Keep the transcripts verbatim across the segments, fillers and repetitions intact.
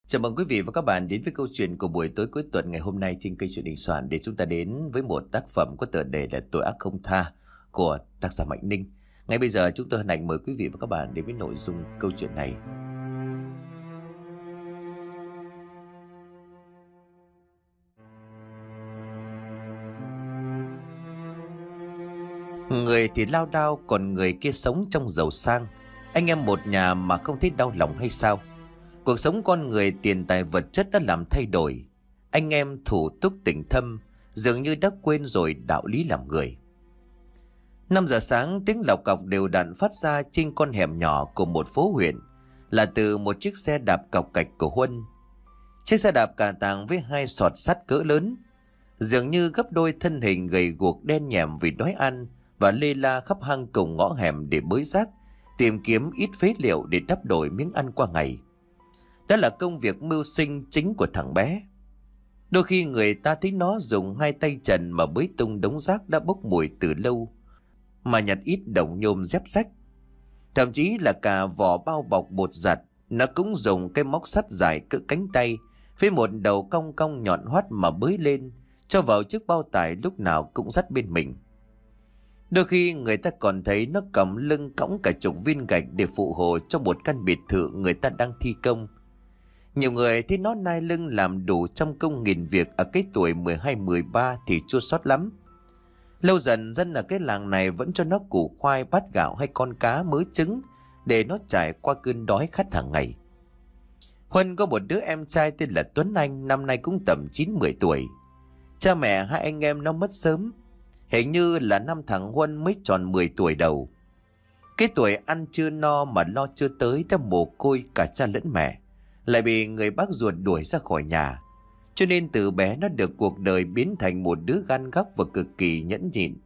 Chào mừng quý vị và các bạn đến với câu chuyện của buổi tối cuối tuần ngày hôm nay trên kênh Chuyện Đình Soạn, để chúng ta đến với một tác phẩm có tựa đề là Tội Ác Không Tha của tác giả Mạnh Ninh. Ngay bây giờ chúng tôi hân hạnh mời quý vị và các bạn đến với nội dung câu chuyện này. Người thì lao đao, còn người kia sống trong giàu sang. Anh em một nhà mà không thấy đau lòng hay sao? Cuộc sống con người, tiền tài vật chất đã làm thay đổi. Anh em thủ túc tình thâm, dường như đã quên rồi đạo lý làm người. Năm giờ sáng, tiếng lọc cọc đều đặn phát ra trên con hẻm nhỏ của một phố huyện, là từ một chiếc xe đạp cọc cạch của Huân. Chiếc xe đạp cà tàng với hai sọt sắt cỡ lớn, dường như gấp đôi thân hình gầy guộc đen nhẻm vì đói ăn, và lê la khắp hang cùng ngõ hẻm để bới rác, tìm kiếm ít phế liệu để đắp đổi miếng ăn qua ngày. Đó là công việc mưu sinh chính của thằng bé. Đôi khi người ta thấy nó dùng hai tay trần mà bới tung đống rác đã bốc mùi từ lâu, mà nhặt ít đồng nhôm dép rách. Thậm chí là cả vỏ bao bọc bột giặt, nó cũng dùng cái móc sắt dài cỡ cánh tay với một đầu cong cong nhọn hoắt mà bới lên, cho vào chiếc bao tải lúc nào cũng dắt bên mình. Đôi khi người ta còn thấy nó cầm lưng cõng cả chục viên gạch để phụ hộ cho một căn biệt thự người ta đang thi công. Nhiều người thấy nó nai lưng làm đủ trăm công nghìn việc ở cái tuổi mười hai mười ba thì chua xót lắm. Lâu dần dân ở cái làng này vẫn cho nó củ khoai, bát gạo hay con cá mớ trứng để nó trải qua cơn đói khát hàng ngày. Huân có một đứa em trai tên là Tuấn Anh, năm nay cũng tầm chín mười tuổi. Cha mẹ hai anh em nó mất sớm, hình như là năm thằng Huân mới tròn mười tuổi đầu. Cái tuổi ăn chưa no mà lo chưa tới đã mồ côi cả cha lẫn mẹ, lại bị người bác ruột đuổi ra khỏi nhà, cho nên từ bé nó được cuộc đời biến thành một đứa gan góc và cực kỳ nhẫn nhịn.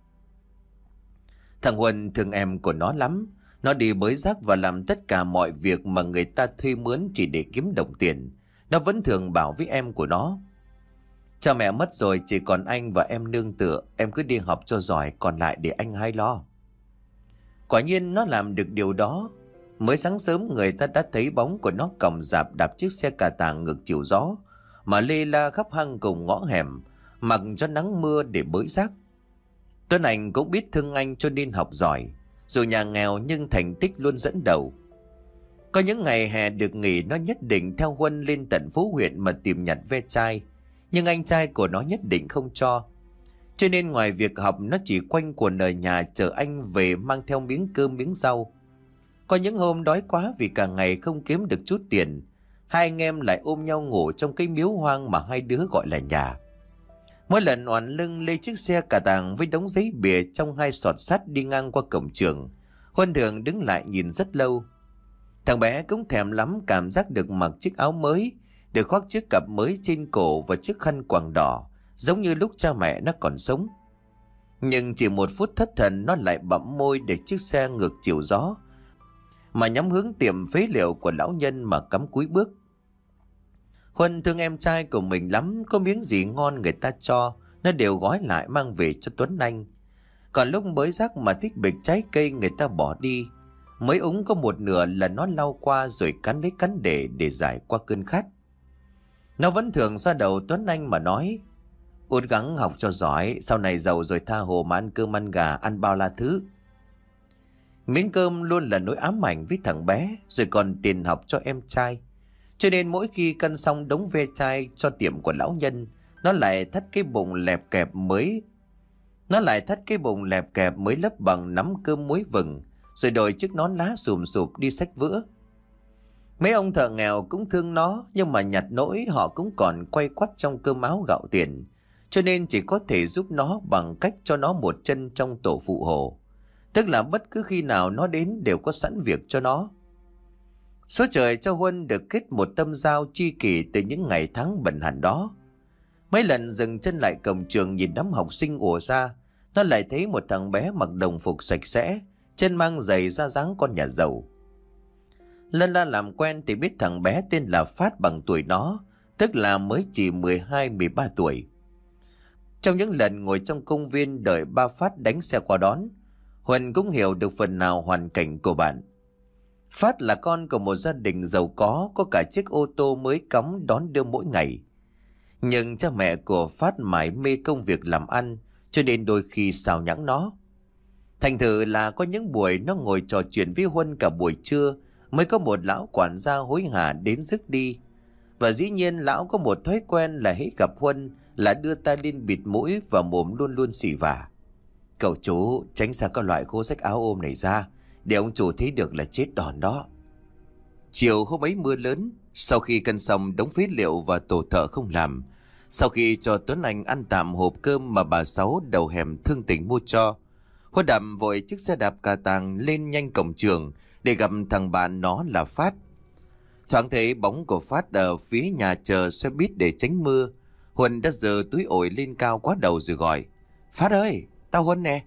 Thằng Huân thương em của nó lắm. Nó đi bới rác và làm tất cả mọi việc mà người ta thuê mướn chỉ để kiếm đồng tiền. Nó vẫn thường bảo với em của nó: cha mẹ mất rồi, chỉ còn anh và em nương tựa, em cứ đi học cho giỏi, còn lại để anh hai lo. Quả nhiên nó làm được điều đó. Mới sáng sớm người ta đã thấy bóng của nó còng rạp đạp chiếc xe cà tàng ngược chiều gió mà lê la khắp hang cùng ngõ hẻm, mặc cho nắng mưa để bới rác. Tuấn Anh cũng biết thương anh cho nên học giỏi, dù nhà nghèo nhưng thành tích luôn dẫn đầu. Có những ngày hè được nghỉ, nó nhất định theo Huân lên tận phố huyện mà tìm nhặt ve chai, nhưng anh trai của nó nhất định không cho. Cho nên ngoài việc học, nó chỉ quanh quẩn ở nhà chờ anh về mang theo miếng cơm miếng rau. Có những hôm đói quá vì cả ngày không kiếm được chút tiền, hai anh em lại ôm nhau ngủ trong cái miếu hoang mà hai đứa gọi là nhà. Mỗi lần oằn lưng lê chiếc xe cà tàng với đống giấy bìa trong hai sọt sắt đi ngang qua cổng trường, Huân thường đứng lại nhìn rất lâu. Thằng bé cũng thèm lắm cảm giác được mặc chiếc áo mới, được khoác chiếc cặp mới trên cổ và chiếc khăn quàng đỏ, giống như lúc cha mẹ nó còn sống. Nhưng chỉ một phút thất thần, nó lại bặm môi để chiếc xe ngược chiều gió mà nhắm hướng tiệm phế liệu của lão nhân mà cắm cúi bước. Huân thương em trai của mình lắm, có miếng gì ngon người ta cho, nó đều gói lại mang về cho Tuấn Anh. Còn lúc bới rác mà thích bịch trái cây người ta bỏ đi, mới úng có một nửa là nó lau qua rồi cắn lấy cắn để để giải qua cơn khát. Nó vẫn thường xoa đầu Tuấn Anh mà nói: út gắng học cho giỏi, sau này giàu rồi tha hồ mà ăn cơm ăn gà, ăn bao la thứ. Miếng cơm luôn là nỗi ám ảnh với thằng bé, rồi còn tiền học cho em trai. Cho nên mỗi khi cân xong đống ve chai cho tiệm của lão nhân, nó lại thắt cái bụng lẹp kẹp mới nó lại thắt cái bụng lẹp kẹp mới lấp bằng nắm cơm muối vừng, rồi đội chiếc nón lá xùm xụp đi xách vữa. Mấy ông thợ nghèo cũng thương nó, nhưng mà nhặt nỗi họ cũng còn quay quắt trong cơm áo gạo tiền, cho nên chỉ có thể giúp nó bằng cách cho nó một chân trong tổ phụ hồ, tức là bất cứ khi nào nó đến đều có sẵn việc cho nó. Số trời cho Huân được kết một tâm giao tri kỷ từ những ngày tháng bận hẳn đó. Mấy lần dừng chân lại cổng trường nhìn đám học sinh ùa ra, nó lại thấy một thằng bé mặc đồng phục sạch sẽ, chân mang giày ra dáng con nhà giàu. Lần la làm quen thì biết thằng bé tên là Phát bằng tuổi nó, tức là mới chỉ mười hai mười ba tuổi. Trong những lần ngồi trong công viên đợi ba Phát đánh xe qua đón, Huân cũng hiểu được phần nào hoàn cảnh của bạn. Phát là con của một gia đình giàu có, có cả chiếc ô tô mới cắm đón đưa mỗi ngày. Nhưng cha mẹ của Phát mải mê công việc làm ăn, cho nên đôi khi xào nhãng nó. Thành thử là có những buổi nó ngồi trò chuyện với Huân cả buổi trưa, mới có một lão quản gia hối hả đến rước đi. Và dĩ nhiên lão có một thói quen là hễ gặp Huân là đưa tay lên bịt mũi và mồm luôn luôn xỉ vả. Cậu chú tránh xa các loại khố rách áo ôm này ra, để ông chủ thấy được là chết đòn đó. Chiều hôm ấy mưa lớn, sau khi cân xong đống phế liệu và tổ thợ không làm, sau khi cho Tuấn Anh ăn tạm hộp cơm mà bà Sáu đầu hẻm thương tình mua cho, Huân đạp vội chiếc xe đạp cà tàng lên nhanh cổng trường để gặp thằng bạn nó là Phát. Thoáng thấy bóng của Phát ở phía nhà chờ xe buýt để tránh mưa, Huân đã giơ túi ổi lên cao quá đầu rồi gọi: Phát ơi, tao Huân nè.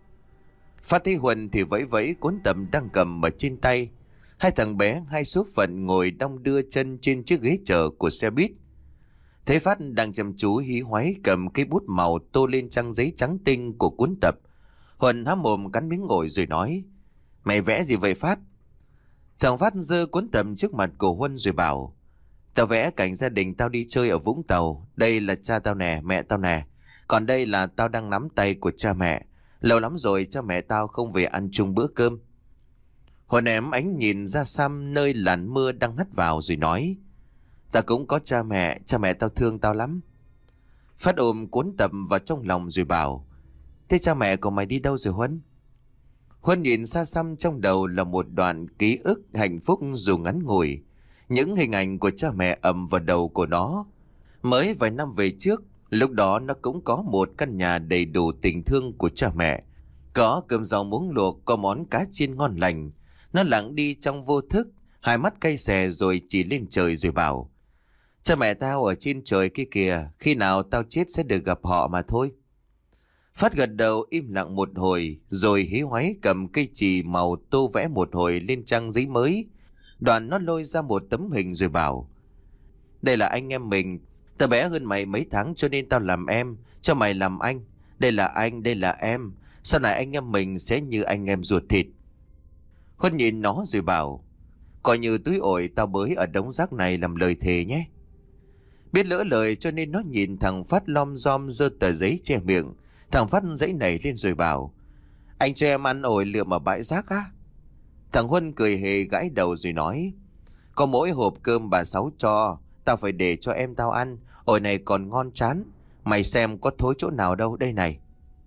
Phát thấy Huân thì vẫy vẫy cuốn tầm đang cầm ở trên tay. Hai thằng bé hai số phận ngồi đong đưa chân trên chiếc ghế chờ của xe buýt. Thấy Phát đang chăm chú hí hoáy cầm cái bút màu tô lên trang giấy trắng tinh của cuốn tập, Huân há mồm cắn miếng ngồi rồi nói: Mày vẽ gì vậy Phát? Thằng Phát giơ cuốn tập trước mặt của Huân rồi bảo: Tao vẽ cảnh gia đình tao đi chơi ở Vũng Tàu. Đây là cha tao nè, mẹ tao nè. Còn đây là tao đang nắm tay của cha mẹ. Lâu lắm rồi cha mẹ tao không về ăn chung bữa cơm. Huân ém ánh nhìn ra xăm nơi làn mưa đang hắt vào rồi nói: Tao cũng có cha mẹ, cha mẹ tao thương tao lắm. Phát ôm cuốn tập vào trong lòng rồi bảo: Thế cha mẹ của mày đi đâu rồi Huân? Huân nhìn xa xăm trong đầu là một đoạn ký ức hạnh phúc dù ngắn ngủi. Những hình ảnh của cha mẹ ầm vào đầu của nó. Mới vài năm về trước, lúc đó nó cũng có một căn nhà đầy đủ tình thương của cha mẹ. Có cơm rau muống luộc, có món cá chiên ngon lành. Nó lặng đi trong vô thức, hai mắt cay xè rồi chỉ lên trời rồi bảo: Cha mẹ tao ở trên trời kia kìa, khi nào tao chết sẽ được gặp họ mà thôi. Phát gật đầu im lặng một hồi, rồi hí hoáy cầm cây chì màu tô vẽ một hồi lên trang giấy mới. Đoạn nó lôi ra một tấm hình rồi bảo: Đây là anh em mình, tao bé hơn mày mấy tháng cho nên tao làm em, cho mày làm anh. Đây là anh, đây là em, sau này anh em mình sẽ như anh em ruột thịt. Huân nhìn nó rồi bảo: Coi như túi ổi tao bới ở đống rác này làm lời thề nhé. Biết lỡ lời cho nên nó nhìn thằng Phát lom rom giơ tờ giấy che miệng. Thằng Phát giãy nảy lên rồi bảo: Anh cho em ăn ổi lượm ở bãi rác á? Thằng Huân cười hề gãi đầu rồi nói: Có mỗi hộp cơm bà Sáu cho, tao phải để cho em tao ăn. Ổi này còn ngon chán, mày xem có thối chỗ nào đâu, đây này.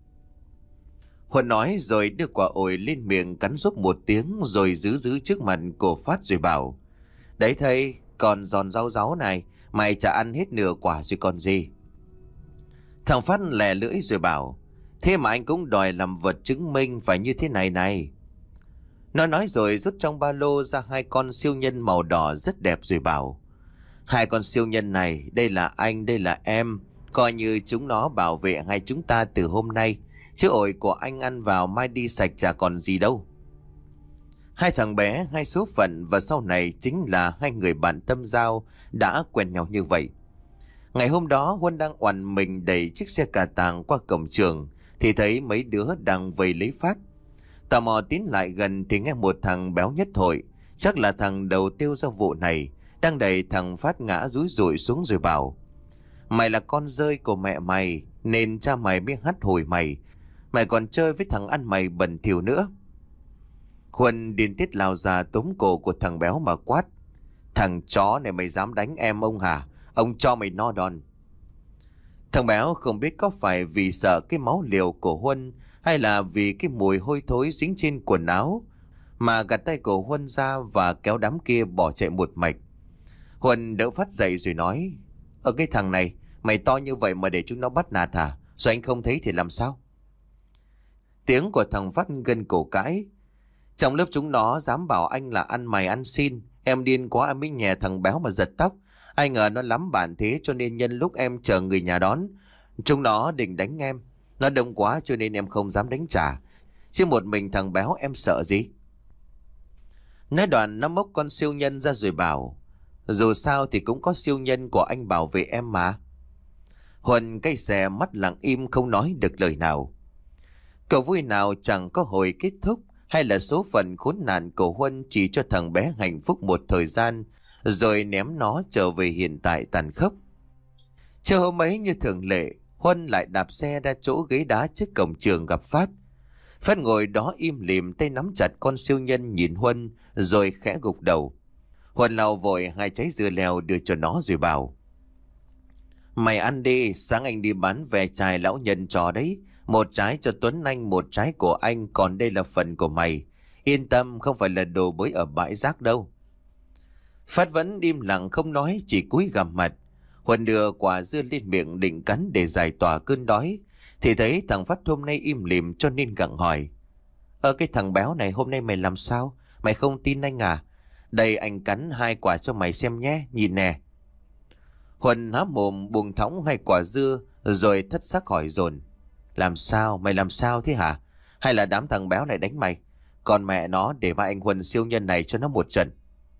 Huân nói rồi đưa quả ổi lên miệng cắn rúc một tiếng rồi giữ giữ trước mặt của Phát rồi bảo: Đấy thầy, còn giòn rau ráu này, mày chả ăn hết nửa quả rồi còn gì. Thằng Phát lè lưỡi rồi bảo: Thế mà anh cũng đòi làm vật chứng minh phải như thế này này. Nó nói rồi rút trong ba lô ra hai con siêu nhân màu đỏ rất đẹp rồi bảo: Hai con siêu nhân này, đây là anh, đây là em. Coi như chúng nó bảo vệ hai chúng ta từ hôm nay. Chứ ổi của anh ăn vào mai đi sạch chả còn gì đâu. Hai thằng bé, hai số phận và sau này chính là hai người bạn tâm giao đã quen nhau như vậy. Ngày hôm đó Huân đang oằn mình đẩy chiếc xe cà tàng qua cổng trường thì thấy mấy đứa đang vây lấy Phát. Tò mò tiến lại gần thì nghe một thằng béo nhất hội, chắc là thằng đầu tiêu ra vụ này, đang đẩy thằng Phát ngã rúi rụi xuống rồi bảo: Mày là con rơi của mẹ mày nên cha mày mới hắt hủi mày. Mày còn chơi với thằng ăn mày bẩn thỉu nữa. Huân điên tiết lao ra túm cổ của thằng béo mà quát: Thằng chó này mày dám đánh em ông hả? Ông cho mày no đòn. Thằng béo không biết có phải vì sợ cái máu liều của Huân hay là vì cái mùi hôi thối dính trên quần áo mà gạt tay của Huân ra và kéo đám kia bỏ chạy một mạch. Huân đỡ Phát dậy rồi nói: Ở cái thằng này, mày to như vậy mà để chúng nó bắt nạt hả? Rồi anh không thấy thì làm sao? Tiếng của thằng Phát gân cổ cãi: Trong lớp chúng nó dám bảo anh là ăn mày ăn xin. Em điên quá em mới nhè thằng béo mà giật tóc. Ai ngờ nó lắm bản thế cho nên nhân lúc em chờ người nhà đón, chúng nó định đánh em. Nó đông quá cho nên em không dám đánh trả. Chứ một mình thằng béo em sợ gì? Nói đoạn nó móc con siêu nhân ra rồi bảo: Dù sao thì cũng có siêu nhân của anh bảo vệ em mà. Huân cay xè mắt lặng im không nói được lời nào. Cậu vui nào chẳng có hồi kết thúc. Hay là số phận khốn nạn của Huân chỉ cho thằng bé hạnh phúc một thời gian, rồi ném nó trở về hiện tại tàn khốc. Chiều hôm ấy như thường lệ, Huân lại đạp xe ra chỗ ghế đá trước cổng trường gặp Phát. Phát ngồi đó im lìm, tay nắm chặt con siêu nhân nhìn Huân rồi khẽ gục đầu. Huân lau vội hai trái dưa leo đưa cho nó rồi bảo: Mày ăn đi, sáng anh đi bán ve chai lão nhân cho đấy. Một trái cho Tuấn Anh, một trái của anh, còn đây là phần của mày. Yên tâm, không phải là đồ bới ở bãi rác đâu. Phát vẫn im lặng không nói, chỉ cúi gằm mặt. Huân đưa quả dưa lên miệng định cắn để giải tỏa cơn đói, thì thấy thằng Phát hôm nay im lìm cho nên gặng hỏi: Ơ cái thằng béo này hôm nay mày làm sao? Mày không tin anh à? Đây anh cắn hai quả cho mày xem nhé, nhìn nè. Huân há mồm buông thõng hai quả dưa rồi thất sắc hỏi dồn: Làm sao? Mày làm sao thế hả? Hay là đám thằng béo này đánh mày? Còn mẹ nó để mà anh Huân siêu nhân này cho nó một trận.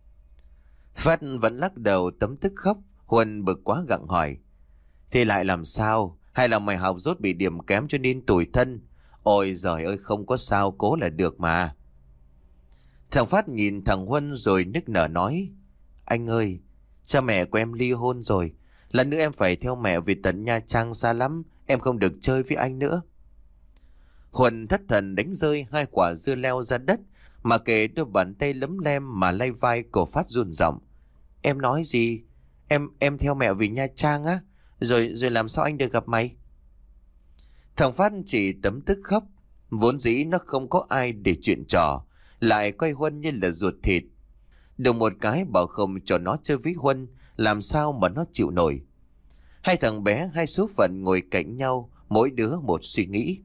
Phát vẫn lắc đầu tấm tức khóc. Huân bực quá gặng hỏi: Thì lại làm sao? Hay là mày học dốt bị điểm kém cho nên tủi thân? Ôi giời ơi, không có sao, cố là được mà. Thằng Phát nhìn thằng Huân rồi nức nở nói: Anh ơi, cha mẹ của em ly hôn rồi. Lần nữa em phải theo mẹ về tận Nha Trang xa lắm. Em không được chơi với anh nữa. Huân thất thần đánh rơi hai quả dưa leo ra đất, mà kể đôi bàn tay lấm lem mà lay vai của Phát run giọng: Em nói gì? Em em theo mẹ về Nha Trang á? Rồi rồi làm sao anh được gặp mày? Thằng Phát chỉ tấm tức khóc. Vốn dĩ nó không có ai để chuyện trò, lại coi Huân như là ruột thịt. Đùng một cái bảo không cho nó chơi với Huân, làm sao mà nó chịu nổi. Hai thằng bé hai số phận ngồi cạnh nhau, mỗi đứa một suy nghĩ.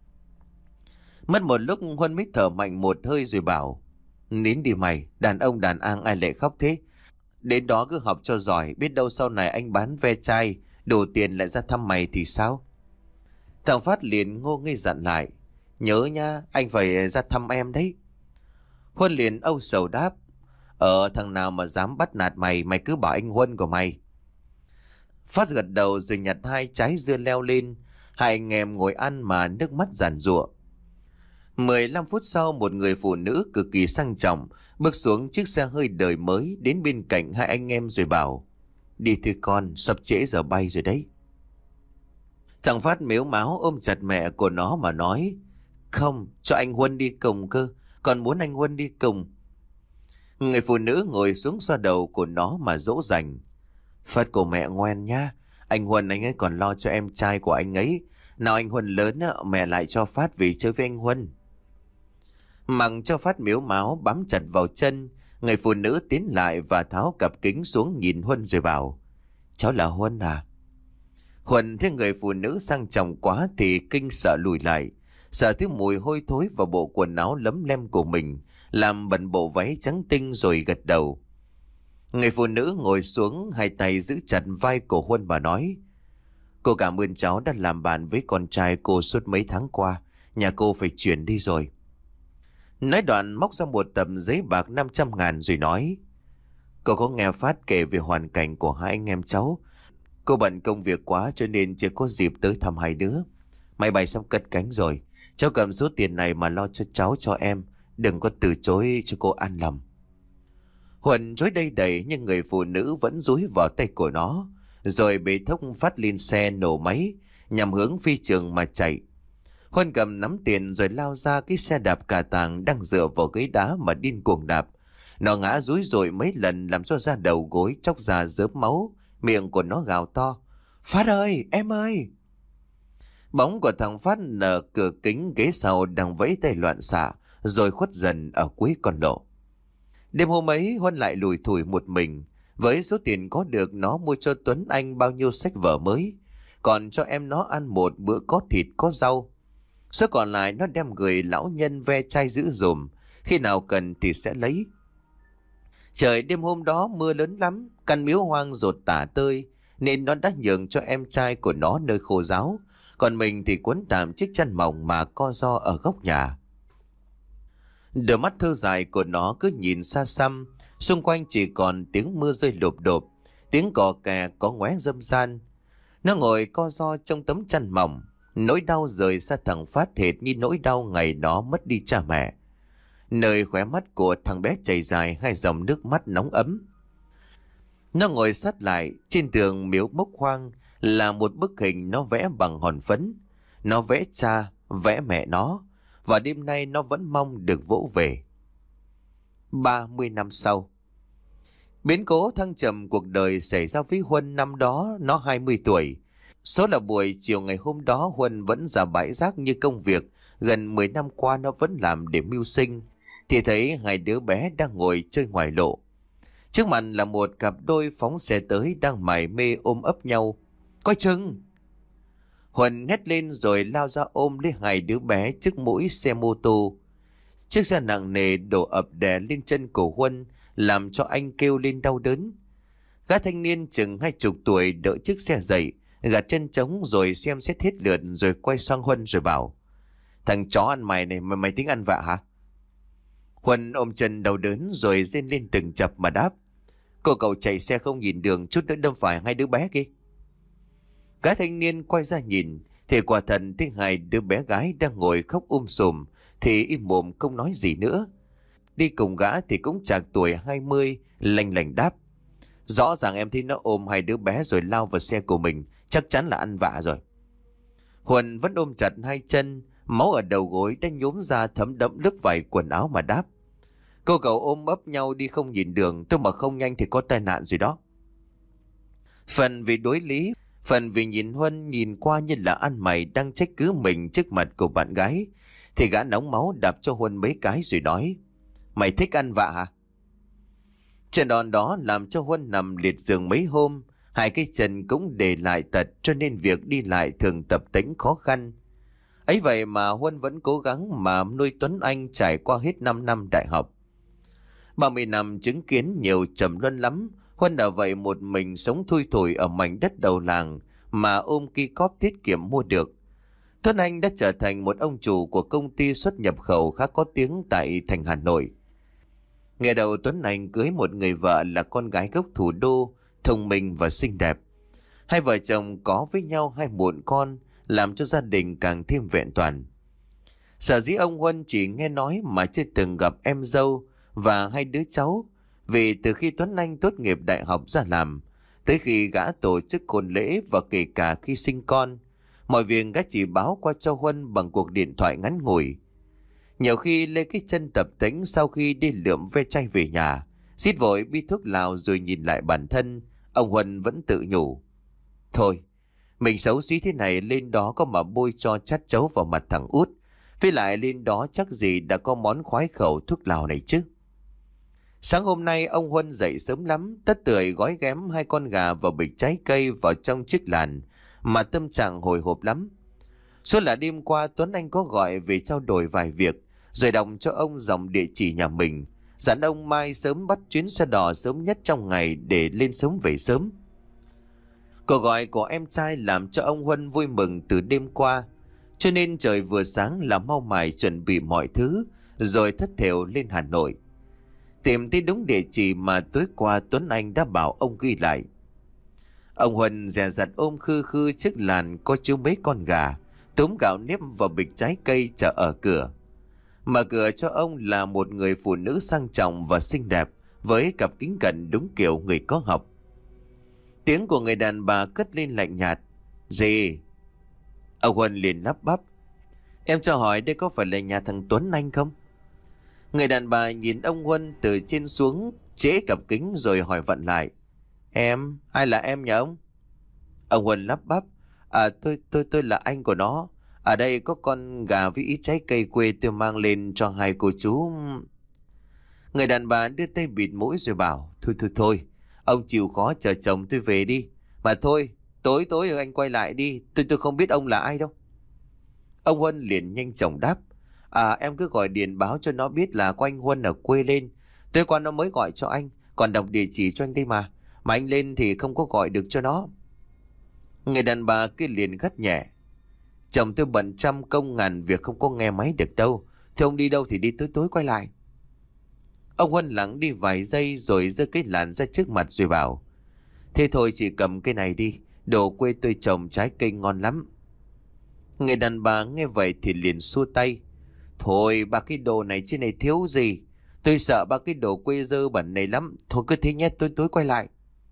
Mất một lúc Huân mới thở mạnh một hơi rồi bảo: Nín đi mày, đàn ông đàn an ai lại khóc thế? Đến đó cứ học cho giỏi, biết đâu sau này anh bán ve chai đủ tiền lại ra thăm mày thì sao? Thằng Phát liền ngô nghê dặn lại: Nhớ nha, anh phải ra thăm em đấy. Huân liền âu sầu đáp: Ờ, thằng nào mà dám bắt nạt mày, mày cứ bảo anh Huân của mày. Phát gật đầu rồi nhặt hai trái dưa leo lên. Hai anh em ngồi ăn mà nước mắt giàn giụa. Mười lăm phút sau, một người phụ nữ cực kỳ sang trọng bước xuống chiếc xe hơi đời mới, đến bên cạnh hai anh em rồi bảo: Đi thưa con, sắp trễ giờ bay rồi đấy. Thằng Phát mếu máo ôm chặt mẹ của nó mà nói: Không, cho anh Huân đi cùng cơ, còn muốn anh Huân đi cùng. Người phụ nữ ngồi xuống xoa đầu của nó mà dỗ dành: Phát của mẹ ngoan nhá, anh Huân anh ấy còn lo cho em trai của anh ấy. Nào anh Huân lớn á, mẹ lại cho Phát về chơi với anh Huân. Mặc cho Phát miếu máu bám chặt vào chân, người phụ nữ tiến lại và tháo cặp kính xuống nhìn Huân rồi bảo: Cháu là Huân à? Huân thấy người phụ nữ sang trọng quá thì kinh sợ lùi lại, sợ thứ mùi hôi thối vào bộ quần áo lấm lem của mình làm bẩn bộ váy trắng tinh rồi gật đầu. Người phụ nữ ngồi xuống, hai tay giữ chặt vai của Huân và nói: Cô cảm ơn cháu đã làm bạn với con trai cô suốt mấy tháng qua. Nhà cô phải chuyển đi rồi. Nói đoạn móc ra một tấm giấy bạc năm trăm ngàn rồi nói: Cô có nghe Phát kể về hoàn cảnh của hai anh em cháu. Cô bận công việc quá cho nên chưa có dịp tới thăm hai đứa. Máy bay sắp cất cánh rồi. Cháu cầm số tiền này mà lo cho cháu cho em. Đừng có từ chối cho cô an lòng. Huân chối đây đầy nhưng người phụ nữ vẫn dúi vào tay của nó, rồi bế thốc Phát lên xe nổ máy nhằm hướng phi trường mà chạy. Huân cầm nắm tiền rồi lao ra cái xe đạp cà tàng đang dựa vào ghế đá mà điên cuồng đạp. Nó ngã rúi rủi mấy lần làm cho da đầu gối chóc ra rớp máu, miệng của nó gào to: Phát ơi, em ơi! Bóng của thằng Phát nở cửa kính ghế sau đang vẫy tay loạn xạ rồi khuất dần ở cuối con lộ. Đêm hôm ấy Huân lại lủi thủi một mình. Với số tiền có được, nó mua cho Tuấn Anh bao nhiêu sách vở mới, còn cho em nó ăn một bữa có thịt có rau. Số còn lại nó đem gửi lão nhân ve chai giữ dùm, khi nào cần thì sẽ lấy. Trời đêm hôm đó mưa lớn lắm, căn miếu hoang rột tả tơi, nên nó đã nhường cho em trai của nó nơi khô ráo, còn mình thì quấn tạm chiếc chăn mỏng mà co ro ở góc nhà. Đôi mắt thơ dài của nó cứ nhìn xa xăm, xung quanh chỉ còn tiếng mưa rơi lộp đột, tiếng cò kè có ngoé râm ran. Nó ngồi co ro trong tấm chăn mỏng, nỗi đau rời xa thằng Phát hệt như nỗi đau ngày nó mất đi cha mẹ. Nơi khóe mắt của thằng bé chảy dài hai dòng nước mắt nóng ấm. Nó ngồi sát lại, trên tường miếu mốc hoang là một bức hình nó vẽ bằng hòn phấn. Nó vẽ cha, vẽ mẹ nó, và đêm nay nó vẫn mong được vỗ về. ba mươi năm sau, biến cố thăng trầm cuộc đời xảy ra với Huân. Năm đó nó hai mươi tuổi. Số là buổi chiều ngày hôm đó Huân vẫn ra bãi rác như công việc gần mười năm qua nó vẫn làm để mưu sinh, thì thấy hai đứa bé đang ngồi chơi ngoài lộ. Trước mặt là một cặp đôi phóng xe tới đang mải mê ôm ấp nhau. Coi chừng! Huân hét lên rồi lao ra ôm lấy hai đứa bé trước mũi xe mô tô. Chiếc xe nặng nề đổ ập đè lên chân của Huân, làm cho anh kêu lên đau đớn. Gã thanh niên chừng hai chục tuổi đỡ chiếc xe dậy, gạt chân trống rồi xem xét hết lượt, rồi quay sang Huân rồi bảo: Thằng chó ăn mày này, mày, mày tính ăn vạ hả? Huân ôm chân đau đớn rồi rên lên từng chập mà đáp: Cô cậu chạy xe không nhìn đường, chút nữa đâm phải hai đứa bé kia. Gã thanh niên quay ra nhìn thì quả thật thấy hai đứa bé gái đang ngồi khóc um sùm, thì im mồm không nói gì nữa. Đi cùng gã thì cũng chạc tuổi hai mươi, lành lành đáp: Rõ ràng em thấy nó ôm hai đứa bé rồi lao vào xe của mình, chắc chắn là ăn vạ rồi. Huân vẫn ôm chặt hai chân, máu ở đầu gối đã nhuốm ra thấm đẫm lớp vải quần áo mà đáp: Cô cậu ôm ấp nhau đi không nhìn đường, tôi mà không nhanh thì có tai nạn rồi đó. Phần vì đối lý, phần vì nhìn Huân nhìn qua như là ăn mày đang trách cứ mình trước mặt của bạn gái, thì gã nóng máu đạp cho Huân mấy cái rồi nói: Mày thích ăn vạ hả? Trận đòn đó làm cho Huân nằm liệt giường mấy hôm, hai cái chân cũng để lại tật, cho nên việc đi lại thường tập tễnh khó khăn. Ấy vậy mà Huân vẫn cố gắng mà nuôi Tuấn Anh trải qua hết năm năm đại học. ba mươi năm chứng kiến nhiều trầm luân lắm, Huân đã vậy một mình sống thui thủi ở mảnh đất đầu làng mà ôm ki cóp tiết kiệm mua được. Tuấn Anh đã trở thành một ông chủ của công ty xuất nhập khẩu khá có tiếng tại thành Hà Nội. Ngày đầu Tuấn Anh cưới một người vợ là con gái gốc thủ đô, thông minh và xinh đẹp. Hai vợ chồng có với nhau hai muộn con, làm cho gia đình càng thêm vẹn toàn. Sở dĩ ông Huân chỉ nghe nói mà chưa từng gặp em dâu và hai đứa cháu, vì từ khi Tuấn Anh tốt nghiệp đại học ra làm, tới khi gã tổ chức hôn lễ và kể cả khi sinh con, mọi việc gã chỉ báo qua cho Huân bằng cuộc điện thoại ngắn ngủi. Nhiều khi lê cái chân tập tễnh sau khi đi lượm ve chai về nhà, xít vội bi thuốc lào rồi nhìn lại bản thân, ông Huân vẫn tự nhủ: Thôi, mình xấu xí thế này lên đó có mà bôi cho chát chấu vào mặt thằng út, với lại lên đó chắc gì đã có món khoái khẩu thuốc lào này chứ. Sáng hôm nay ông Huân dậy sớm lắm, tất tưởi gói ghém hai con gà và bịch trái cây vào trong chiếc làn, mà tâm trạng hồi hộp lắm. Suốt là đêm qua Tuấn Anh có gọi về trao đổi vài việc, rồi đọc cho ông dòng địa chỉ nhà mình, dặn ông mai sớm bắt chuyến xe đò sớm nhất trong ngày để lên sớm về sớm. Cuộc gọi của em trai làm cho ông Huân vui mừng từ đêm qua, cho nên trời vừa sáng là mau mải chuẩn bị mọi thứ, rồi thất thểu lên Hà Nội. Tìm tới đúng địa chỉ mà tối qua Tuấn Anh đã bảo ông ghi lại. Ông Huân dè dặt ôm khư khư chiếc làn có chứa mấy con gà, túm gạo nếp vào bịch trái cây chờ ở cửa. Mở cửa cho ông là một người phụ nữ sang trọng và xinh đẹp, với cặp kính cận đúng kiểu người có học. Tiếng của người đàn bà cất lên lạnh nhạt: Gì? Ông Huân liền lắp bắp: Em cho hỏi đây có phải là nhà thằng Tuấn Anh không? Người đàn bà nhìn ông Huân từ trên xuống, chế cặp kính rồi hỏi vặn lại: Em? Ai là em nhỉ ông? Ông Huân lắp bắp: À tôi tôi tôi là anh của nó. Ở đây có con gà với ít trái cây quê tôi mang lên cho hai cô chú. Người đàn bà đưa tay bịt mũi rồi bảo: Thôi thôi thôi, ông chịu khó chờ chồng tôi về đi. Mà thôi, tối tối rồi anh quay lại đi, tôi tôi không biết ông là ai đâu. Ông Huân liền nhanh chóng đáp: À em cứ gọi điện báo cho nó biết là có anh Huân ở quê lên. Tối qua nó mới gọi cho anh, còn đọc địa chỉ cho anh đây mà. Mà anh lên thì không có gọi được cho nó. Người đàn bà kia liền gắt nhẹ: Chồng tôi bận trăm công ngàn việc, không có nghe máy được đâu. Thì ông đi đâu thì đi, tối tối quay lại. Ông Huân lắng đi vài giây rồi giơ cái làn ra trước mặt rồi bảo: Thế thôi chị cầm cái này đi, đồ quê tôi trồng trái cây ngon lắm. Người đàn bà nghe vậy thì liền xua tay: Thôi ba cái đồ này trên này thiếu gì. Tôi sợ ba cái đồ quê dơ bẩn này lắm. Thôi cứ thế nhé, tôi tối quay lại.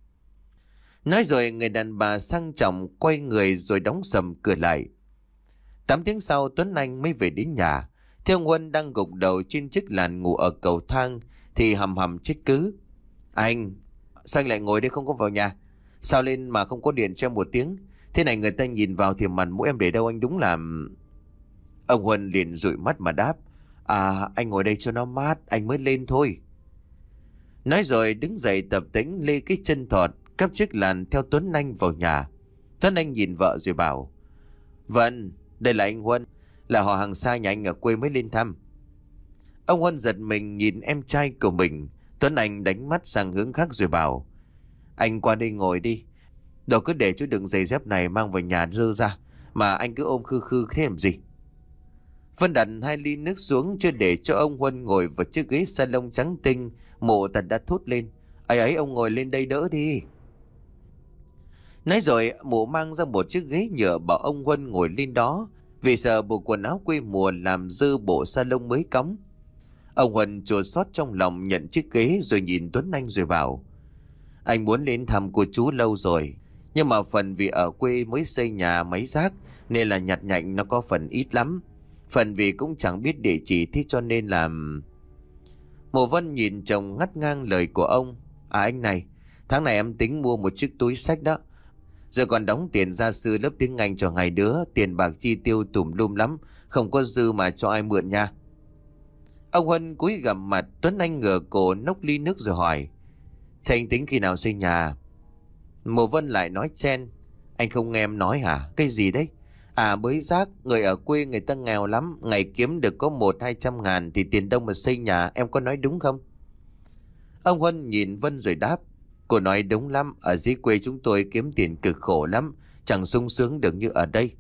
Nói rồi người đàn bà sang trọng quay người rồi đóng sầm cửa lại. Tám tiếng sau Tuấn Anh mới về đến nhà. Theo Huân đang gục đầu trên chiếc làn ngủ ở cầu thang thì hầm hầm trách cứ. Anh, sao anh lại ngồi đây không có vào nhà? Sao lên mà không có điện cho em một tiếng? Thế này người ta nhìn vào thì mặt mũi em để đâu, anh đúng là... Ông Huân liền dụi mắt mà đáp. À, anh ngồi đây cho nó mát, anh mới lên thôi. Nói rồi đứng dậy tập tễnh lê cái chân thọt, cắp chiếc làn theo Tuấn Anh vào nhà. Tuấn Anh nhìn vợ rồi bảo. Vâng, đây là anh Huân, là họ hàng xa nhà anh ở quê mới lên thăm. Ông Huân giật mình nhìn em trai của mình. Tuấn Anh đánh mắt sang hướng khác rồi bảo. Anh qua đây ngồi đi. Đâu cứ để chú đựng giày dép này mang vào nhà dơ ra, mà anh cứ ôm khư khư thế làm gì? Vân đặt hai ly nước xuống chưa để cho ông Huân ngồi vào chiếc ghế salon trắng tinh. Mộ Tật đã thốt lên. Ấy ấy, ông ngồi lên đây đỡ đi. Nói rồi mụ mang ra một chiếc ghế nhựa bảo ông Huân ngồi lên đó, vì sợ bộ quần áo quê mùa làm dơ bộ salon mới cắm. Ông Huân chua xót trong lòng nhận chiếc ghế rồi nhìn Tuấn Anh rồi bảo. Anh muốn đến thăm cô chú lâu rồi, nhưng mà phần vì ở quê mới xây nhà máy rác nên là nhặt nhạnh nó có phần ít lắm. Phần vì cũng chẳng biết địa chỉ, thế cho nên là... Mộ Vân nhìn chồng ngắt ngang lời của ông. À anh này, tháng này em tính mua một chiếc túi xách đó. Rồi còn đóng tiền gia sư lớp tiếng Anh cho hai đứa. Tiền bạc chi tiêu tùm lum lắm, không có dư mà cho ai mượn nha. Ông Huân cúi gằm mặt. Tuấn Anh ngửa cổ nốc ly nước rồi hỏi. Thế anh tính khi nào xây nhà? Mộ Vân lại nói chen. Anh không nghe em nói hả? Cái gì đấy? À bới rác, người ở quê người ta nghèo lắm, ngày kiếm được có một hai trăm ngàn thì tiền đâu mà xây nhà, em có nói đúng không? Ông Huân nhìn Vân rồi đáp. Cô nói đúng lắm, ở dưới quê chúng tôi kiếm tiền cực khổ lắm, chẳng sung sướng được như ở đây.